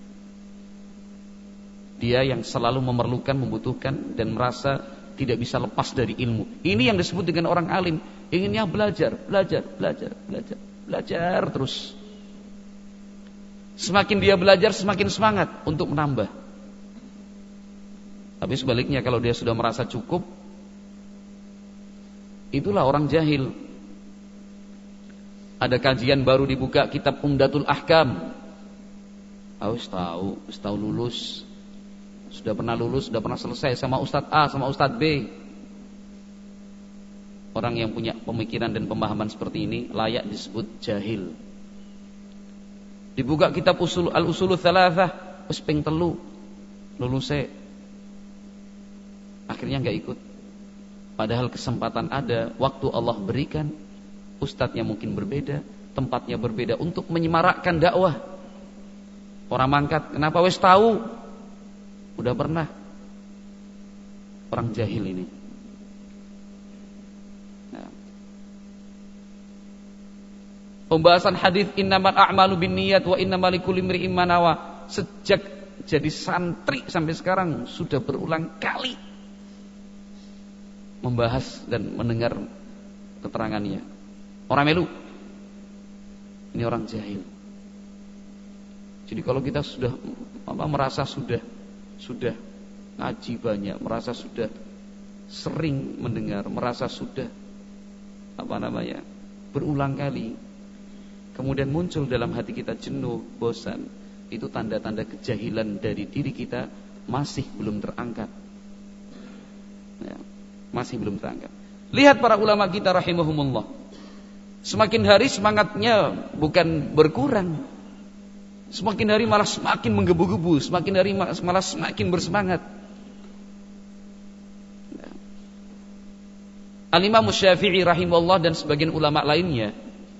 Dia yang selalu memerlukan, membutuhkan dan merasa tidak bisa lepas dari ilmu. Ini yang disebut dengan orang alim. Inginnya belajar, belajar, belajar, belajar, belajar terus. Semakin dia belajar, semakin semangat untuk menambah. Tapi sebaliknya kalau dia sudah merasa cukup, itulah orang jahil. Ada kajian baru dibuka kitab Umdatul Ahkam. Harus tahu, harus tahu lulus. Sudah pernah lulus, sudah pernah selesai sama Ustadz A, sama Ustadz B. Orang yang punya pemikiran dan pemahaman seperti ini layak disebut jahil. Dibuka kitab usul al-usulu thalathah, wis ping telu luluse. Akhirnya enggak ikut. Padahal kesempatan ada, waktu Allah berikan. Ustadznya mungkin berbeda, tempatnya berbeda untuk menyemarakkan dakwah. Orang mangkat, kenapa wis tahu? Udah pernah. Orang jahil ini. Nah. Pembahasan hadis innamal a'malu binniyat wa innamal likulli imri'in ma nawa. Sejak jadi santri sampai sekarang sudah berulang kali membahas dan mendengar keterangannya. Orang melu. Ini orang jahil. Jadi kalau kita sudah apa merasa sudah sudah ngaji banyak, merasa sudah sering mendengar, merasa sudah apa namanya? berulang kali, kemudian muncul dalam hati kita jenuh, bosan, itu tanda-tanda kejahilan dari diri kita masih belum terangkat. Ya, masih belum terangkat. Lihat para ulama kita rahimahumullah. Semakin hari semangatnya bukan berkurang, semakin hari malah semakin menggebu-gebu, semakin hari malah semakin bersemangat. Al-Imam Syafi'i rahimahullah dan sebagian ulama lainnya,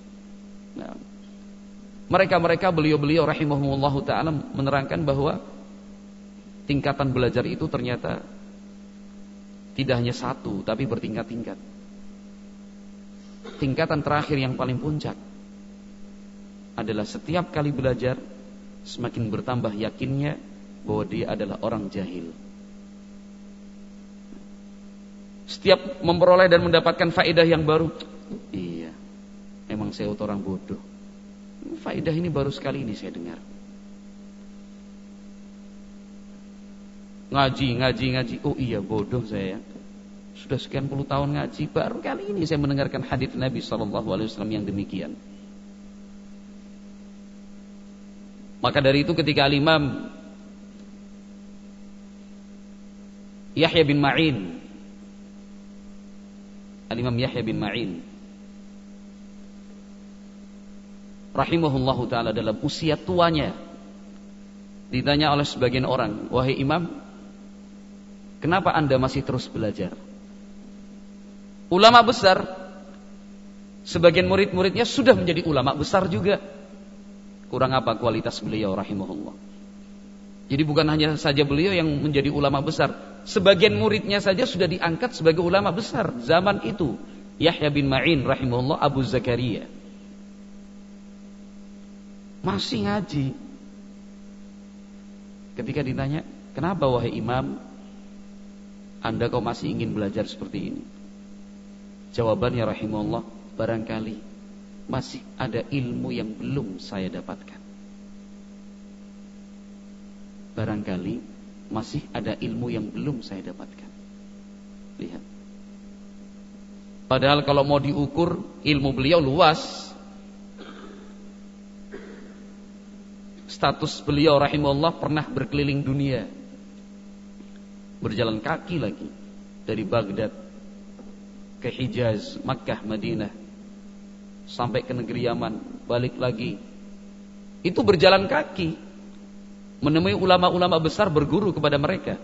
mereka-mereka beliau-beliau rahimahumullah ta'ala menerangkan bahwa tingkatan belajar itu ternyata tidak hanya satu, tapi bertingkat-tingkat. Tingkatan terakhir yang paling puncak adalah setiap kali belajar semakin bertambah yakinnya bahwa dia adalah orang jahil. Setiap memperoleh dan mendapatkan faedah yang baru, iya, memang saya orang bodoh. Faedah ini baru sekali ini saya dengar. Ngaji, ngaji, ngaji. Oh iya, bodoh saya. Sudah sekian puluh tahun ngaji, baru kali ini saya mendengarkan hadits Nabi shallallahu alaihi wasallam yang demikian. Maka dari itu ketika Al-Imam Yahya bin Ma'in, Al-Imam Yahya bin Ma'in rahimahullahu ta'ala dalam usia tuanya ditanya oleh sebagian orang, wahai imam, kenapa anda masih terus belajar? Ulama besar, sebagian murid-muridnya sudah menjadi ulama besar juga. Kurang apa kualitas beliau rahimahullah. Jadi bukan hanya saja beliau yang menjadi ulama besar, sebagian muridnya saja sudah diangkat sebagai ulama besar zaman itu. Yahya bin Ma'in rahimahullah, Abu Zakaria masih ngaji. Ketika ditanya, kenapa wahai imam, anda kau masih ingin belajar seperti ini? Jawabannya rahimahullah, barangkali masih ada ilmu yang belum saya dapatkan. Barangkali masih ada ilmu yang belum saya dapatkan. Lihat. Padahal kalau mau diukur, ilmu beliau luas. Status beliau rahimahullah pernah berkeliling dunia. Berjalan kaki lagi dari Baghdad ke Hijaz, Makkah, Madinah. sampai ke negeri Yaman, balik lagi. Itu berjalan kaki, menemui ulama-ulama besar, berguru kepada mereka.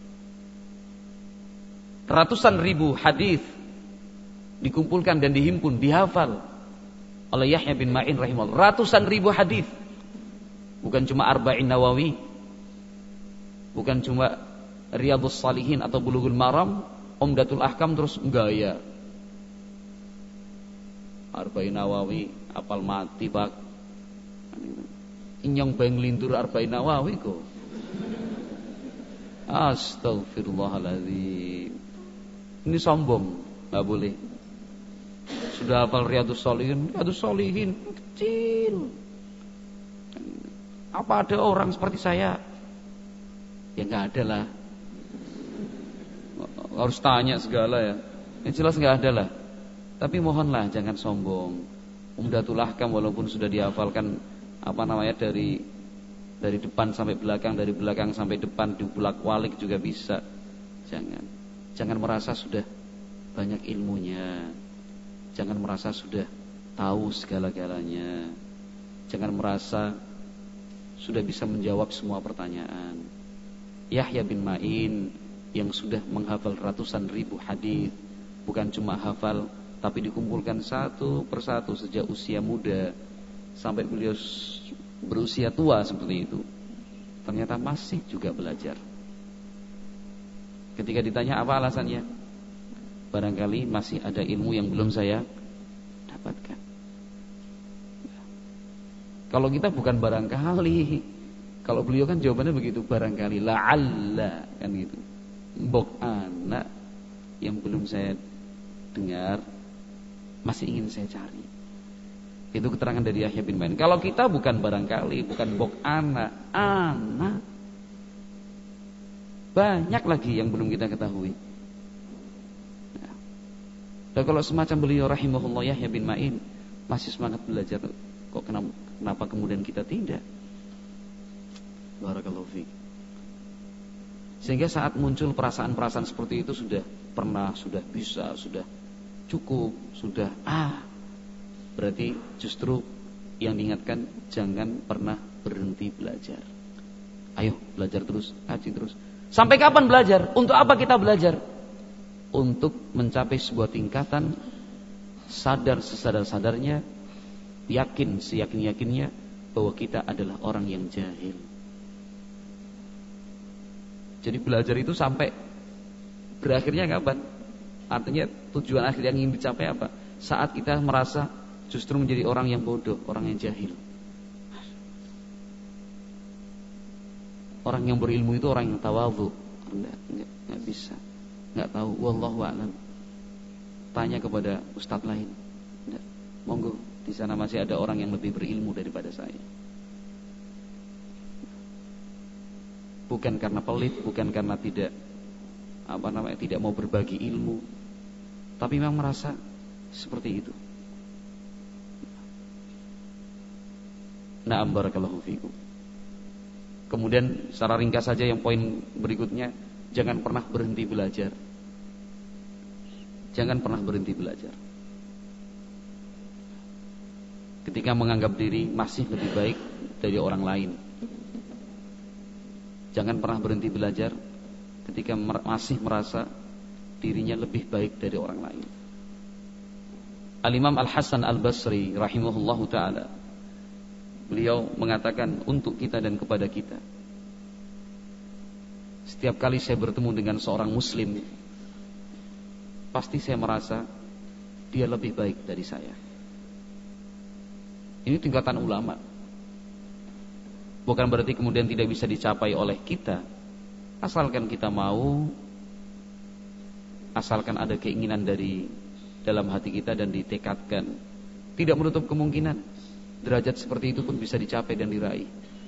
Ratusan ribu hadis dikumpulkan dan dihimpun, dihafal oleh Yahya bin Ma'in rahimahullah. Ratusan ribu hadis. Bukan cuma Arba'in Nawawi, bukan cuma Riyadhus Shalihin atau Bulughul Maram, Umdatul Ahkam terus enggak ya. Arba'in Nawawi apal mati, Pak. Inyong beng lintur Arba'in Nawawi kok. Astagfirullahaladzim. Ini sombong, enggak boleh. Sudah hafal Riyadhus Shalihin, Riyadhus Shalihin kecil. Apa ada orang seperti saya? Ya enggak ada lah. Harus tanya segala ya. Yang jelas enggak ada lah. Tapi mohonlah jangan sombong. Umdatul Ahkam walaupun sudah dihafalkan apa namanya dari dari depan sampai belakang, dari belakang sampai depan, dibulak-walik juga bisa. Jangan. Jangan merasa sudah banyak ilmunya. Jangan merasa sudah tahu segala-galanya. Jangan merasa sudah bisa menjawab semua pertanyaan. Yahya bin Ma'in yang sudah menghafal ratusan ribu hadis, bukan cuma hafal, tapi dikumpulkan satu persatu sejak usia muda sampai beliau berusia tua seperti itu. Ternyata masih juga belajar. Ketika ditanya apa alasannya, barangkali masih ada ilmu yang belum saya dapatkan. Kalau kita bukan barangkali, kalau beliau kan jawabannya begitu, barangkali, la'alla, kan gitu. Mbok anak yang belum saya dengar, masih ingin saya cari. Itu keterangan dari Yahya bin Ma'in. Kalau kita bukan barangkali, bukan mbok anak, anak, banyak lagi yang belum kita ketahui. Nah, dan kalau semacam beliau rahimahullah Yahya bin Ma'in masih semangat belajar, kok kenapa, kenapa kemudian kita tidak? Barakallahu fiik. Sehingga saat muncul perasaan-perasaan seperti itu, sudah pernah, sudah bisa, sudah cukup, sudah ah, berarti justru yang diingatkan jangan pernah berhenti belajar. Ayo belajar terus, kaji terus. Sampai kapan belajar? Untuk apa kita belajar? Untuk mencapai sebuah tingkatan sadar sesadar-sadarnya, yakin seyakin-yakinnya bahwa kita adalah orang yang jahil. Jadi belajar itu sampai berakhirnya kapan? Artinya tujuan akhir yang ingin dicapai apa? Saat kita merasa justru menjadi orang yang bodoh, orang yang jahil. Orang yang berilmu itu orang yang tawadhu. Enggak, enggak, enggak bisa. Enggak tahu, wallahu a'lam. Tanya kepada ustadz lain. Enggak. Monggo, di sana masih ada orang yang lebih berilmu daripada saya. Bukan karena pelit, bukan karena tidak apa namanya, tidak mau berbagi ilmu, tapi memang merasa seperti itu. Na'am barakallahu fikum. Kemudian secara ringkas saja yang poin berikutnya, jangan pernah berhenti belajar. Jangan pernah berhenti belajar. Ketika menganggap diri masih lebih baik dari orang lain, jangan pernah berhenti belajar ketika masih merasa dirinya lebih baik dari orang lain. Al-Imam Al-Hasan Al-Basri rahimahullahu ta'ala, beliau mengatakan untuk kita dan kepada kita, setiap kali saya bertemu dengan seorang muslim, pasti saya merasa dia lebih baik dari saya. Ini tingkatan ulama. Bukan berarti kemudian tidak bisa dicapai oleh kita, asalkan kita mau, asalkan ada keinginan dari dalam hati kita dan ditekadkan. Tidak menutup kemungkinan derajat seperti itu pun bisa dicapai dan diraih.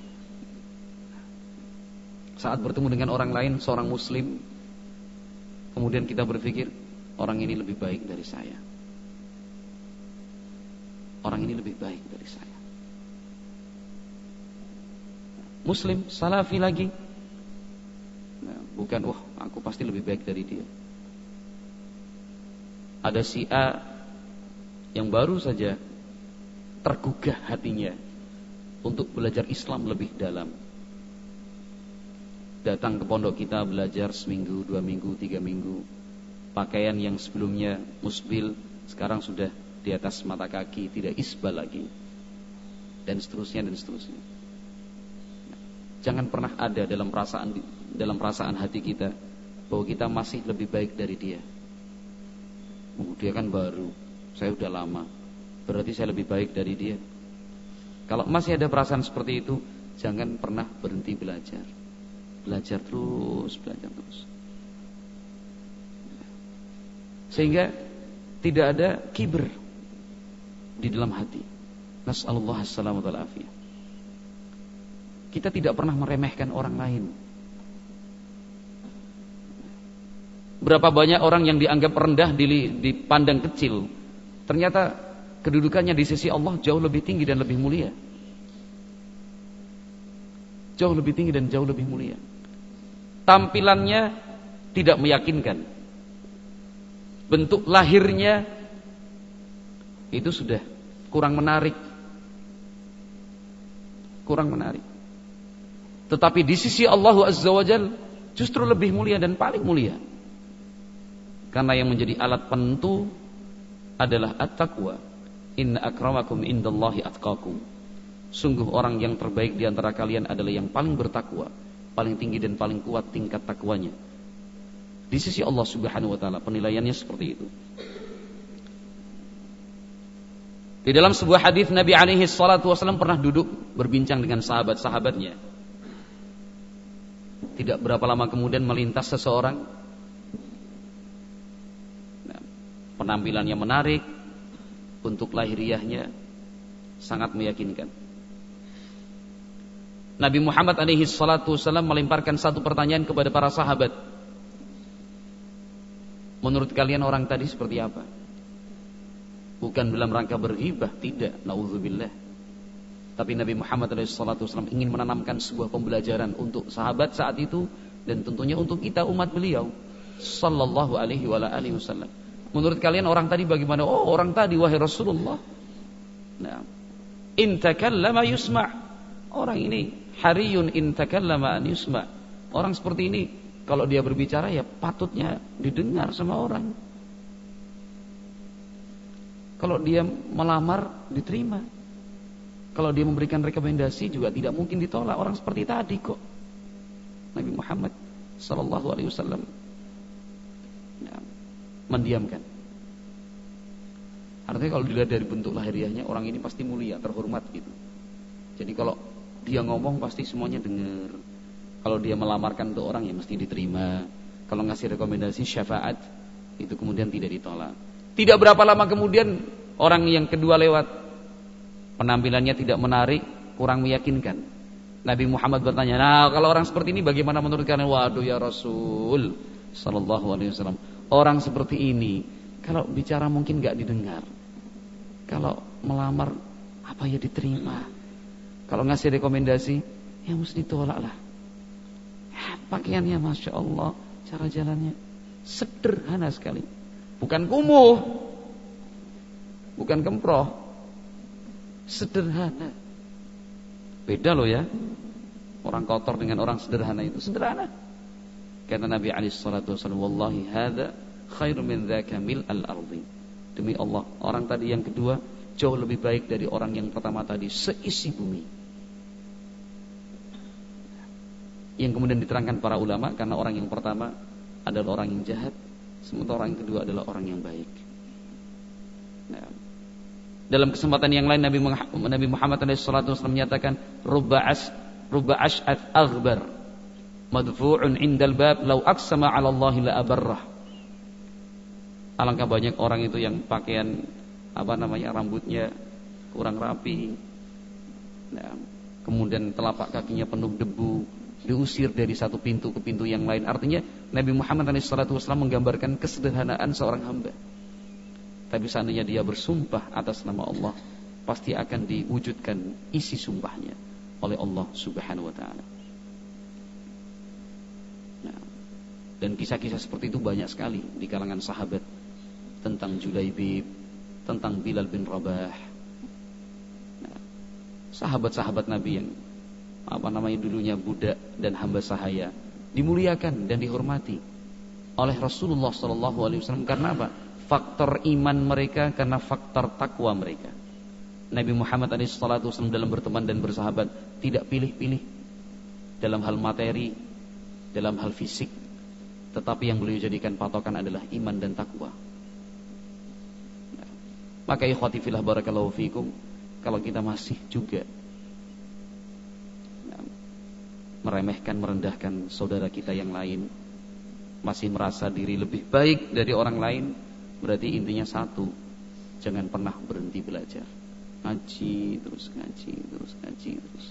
Saat bertemu dengan orang lain, seorang muslim, kemudian kita berpikir, orang ini lebih baik dari saya, orang ini lebih baik dari saya. Muslim, salafi lagi, nah, bukan, wah aku pasti lebih baik dari dia. Ada si A yang baru saja tergugah hatinya untuk belajar Islam lebih dalam. Datang ke pondok kita belajar seminggu, dua minggu, tiga minggu. Pakaian yang sebelumnya musbil sekarang sudah di atas mata kaki, tidak isbal lagi. Dan seterusnya dan seterusnya. Jangan pernah ada dalam perasaan dalam perasaan hati kita bahwa kita masih lebih baik dari dia. Oh, dia kan baru, saya udah lama, berarti saya lebih baik dari dia. Kalau masih ada perasaan seperti itu, jangan pernah berhenti belajar. Belajar terus, belajar terus. Sehingga tidak ada kibir di dalam hati. Nas'alullah as-salamata wal afiyah. Kita tidak pernah meremehkan orang lain. Berapa banyak orang yang dianggap rendah, dipandang kecil, ternyata kedudukannya di sisi Allah jauh lebih tinggi dan lebih mulia. Jauh lebih tinggi dan jauh lebih mulia. Tampilannya tidak meyakinkan. Bentuk lahirnya itu sudah kurang menarik. Kurang menarik. Tetapi di sisi Allah Azza wa Jalla justru lebih mulia dan paling mulia. Karena yang menjadi alat penentu adalah at-taqwa. Inna akramakum indallahi atqakum. Sungguh orang yang terbaik di antara kalian adalah yang paling bertakwa, paling tinggi dan paling kuat tingkat takwanya. Di sisi Allah Subhanahu wa taala penilaiannya seperti itu. Di dalam sebuah hadis Nabi alaihi salatu wasallam pernah duduk berbincang dengan sahabat-sahabatnya. Tidak berapa lama kemudian melintas seseorang, nah, penampilannya menarik, bentuk lahiriahnya sangat meyakinkan. Nabi Muhammad alaihi salatu wasallam melemparkan satu pertanyaan kepada para sahabat. Menurut kalian orang tadi seperti apa? Bukan dalam rangka berghibah, tidak, naudzubillah. Tapi Nabi Muhammad alaihi salatu wasallam ingin menanamkan sebuah pembelajaran untuk sahabat saat itu dan tentunya untuk kita umat beliau sallallahu alaihi wa alihi wasallam. Menurut kalian orang tadi bagaimana? Oh, orang tadi wahai Rasulullah. Nah, in takallama yusma'. Orang ini hariyun in takallama an yusma'. Orang seperti ini kalau dia berbicara ya patutnya didengar sama orang. Kalau dia melamar diterima. Kalau dia memberikan rekomendasi juga tidak mungkin ditolak. Orang seperti tadi kok. Nabi Muhammad sallallahu alaihi wasallam ya, mendiamkan. Artinya kalau dilihat dari bentuk lahiriahnya, orang ini pasti mulia, terhormat gitu. Jadi kalau dia ngomong pasti semuanya dengar. Kalau dia melamarkan untuk orang ya mesti diterima. Kalau ngasih rekomendasi syafaat itu kemudian tidak ditolak. Tidak berapa lama kemudian orang yang kedua lewat. Penampilannya tidak menarik, kurang meyakinkan. Nabi Muhammad bertanya, nah kalau orang seperti ini bagaimana menurut kalian? Waduh ya Rasul sallallahu alaihi wasallam, orang seperti ini kalau bicara mungkin gak didengar. Kalau melamar apa ya diterima. Kalau ngasih rekomendasi ya mesti ditolak lah. Ya, pakaiannya Masya Allah, cara jalannya sederhana sekali. Bukan kumuh, bukan kemproh, sederhana. Beda loh ya, orang kotor dengan orang sederhana itu sederhana. Kata Nabi alaihi salatu wasallam, wallahi hadza khairu min dzaka mil al-ardi. Demi Allah, orang tadi yang kedua jauh lebih baik dari orang yang pertama tadi seisi bumi. Yang kemudian diterangkan para ulama, karena orang yang pertama adalah orang yang jahat, sementara orang yang kedua adalah orang yang baik. Nah, dalam kesempatan yang lain Nabi Nabi Muhammad shallallahu alaihi wasallam menyatakan rubba as rubba ash'ath aghbar madfu'un 'indal bab law aqsama 'ala Allah la abarrah. Alangkah banyak orang itu yang pakaian apa namanya rambutnya kurang rapi. Nah, kemudian telapak kakinya penuh debu, diusir dari satu pintu ke pintu yang lain. Artinya Nabi Muhammad shallallahu alaihi wasallam menggambarkan kesederhanaan seorang hamba. Tapi seandainya dia bersumpah atas nama Allah, pasti akan diwujudkan isi sumpahnya oleh Allah Subhanahu wa taala. Nah, dan kisah-kisah seperti itu banyak sekali di kalangan sahabat, tentang Julaibib, tentang Bilal bin Rabah. sahabat-sahabat Nabi yang apa namanya dulunya budak dan hamba sahaya dimuliakan dan dihormati oleh Rasulullah Shallallahu Alaihi Wasallam karena apa? Faktor iman mereka, karena faktor takwa mereka. Nabi Muhammad shallallahu alaihi wasallam dalam berteman dan bersahabat tidak pilih-pilih dalam hal materi, dalam hal fisik, tetapi yang beliau jadikan patokan adalah iman dan takwa. Nah, maka ikhwati fillah barakallahu fikum, kalau kita masih juga nah, meremehkan, merendahkan saudara kita yang lain, masih merasa diri lebih baik dari orang lain, berarti intinya satu, jangan pernah berhenti belajar. Ngaji terus, ngaji terus, ngaji terus.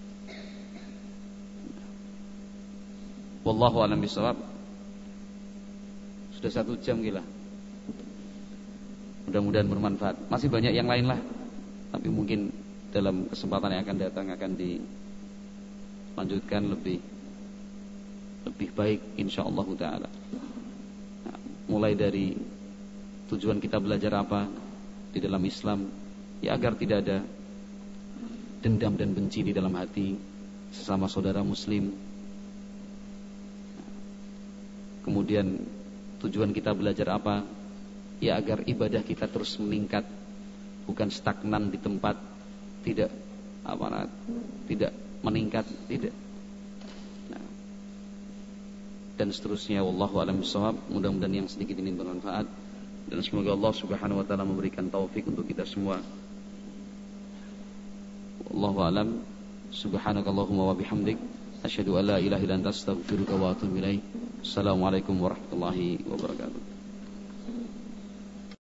Wallahu a'lam bishawab. Sudah satu jam gila. Mudah-mudahan bermanfaat. Masih banyak yang lain lah, tapi mungkin dalam kesempatan yang akan datang akan dilanjutkan lebih lebih baik insyaallah taala. Nah, mulai dari tujuan kita belajar apa di dalam Islam, ya agar tidak ada dendam dan benci di dalam hati sesama saudara muslim. Kemudian tujuan kita belajar apa, ya agar ibadah kita terus meningkat, bukan stagnan di tempat, tidak apa tidak meningkat, tidak. Nah, dan seterusnya. Wallahu a'lam bishawab. Mudah-mudahan yang sedikit ini bermanfaat, dan semoga Allah Subhanahu wa taala memberikan taufik untuk kita semua. Wallahu a'lam. Subhanakallahumma wa bihamdik, asyhadu an la ilaha illa anta, astaghfiruka wa atubu ilaik. Assalamualaikum warahmatullahi wabarakatuh.